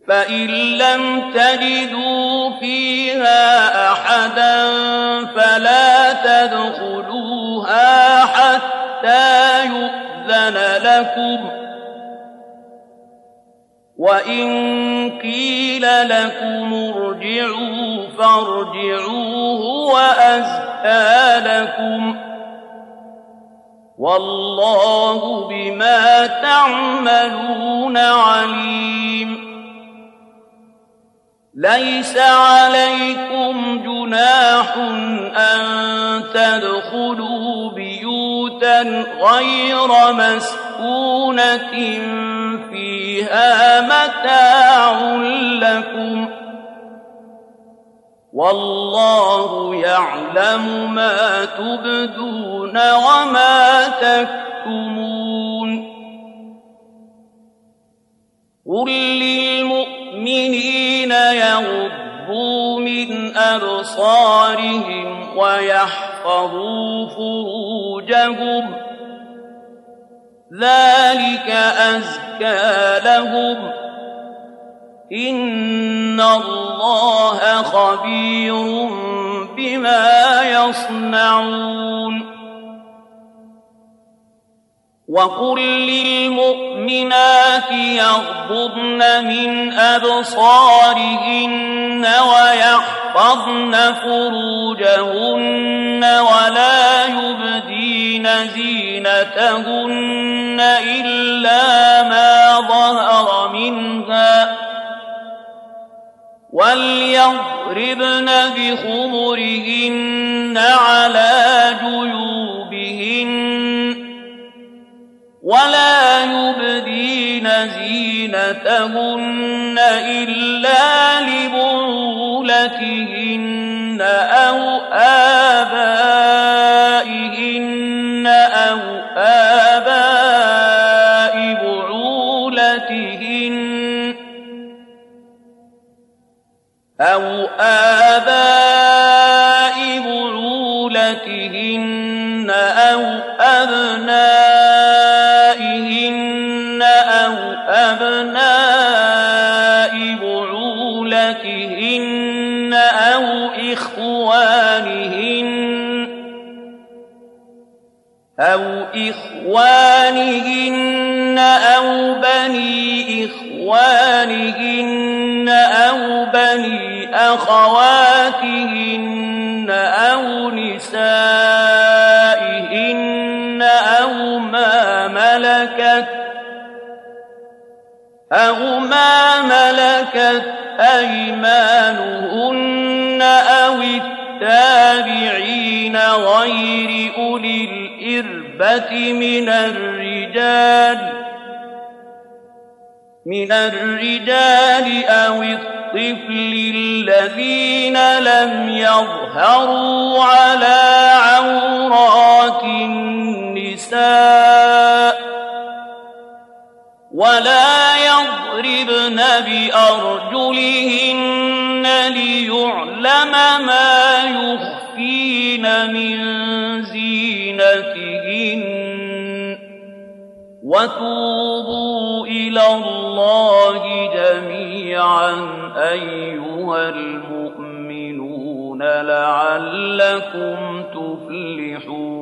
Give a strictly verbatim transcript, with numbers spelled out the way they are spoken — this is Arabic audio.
فإن لم تجدوا فيها أحدا فلا تدخلوها حتى يؤذن لكم، وإن قيل لكم ارجعوا فارجعوا هو أزكى لكم، والله بما تعملون عليم. ليس عليكم جناح أن تدخلوا بيوتا غير مسكونة فيها متاع لكم، والله يعلم ما تبدون وما تكتمون. قل للمؤمنين يغضوا من أبصارهم ويحفظوا فروجهم، ذلك أزكى لهم، إن الله خبير بما يصنعون. وقل للمؤمنات يغضضن من أبصارهن ويحفظن فروجهن ولا يبدين زينتهن إلا ما ظهر منها، وليضربن بخمرهن على جيوبهن ولا يبدين زينتهن إلا لبعولتهن أو آبائهن أو آباء بعولتهن أو آباء بعولتهن أو أبنائهن أو أبناء بعولتهن أو إخوانهن أو إخوانهن أو بني إخوانهن أو بني أخواتهن أو نسائهن أو ما ملكت أو ما ملكت أيمانهن أو التابعين غير أولي الإربة من الرجال من الرجال أو الطفل الذين لم يظهروا على عورات النساء، ولا يضربن بأرجلهن ليعلم ما يخفين من زينتهن. وتوبوا إلى الله جميعا أيها المؤمنون لعلكم تفلحون.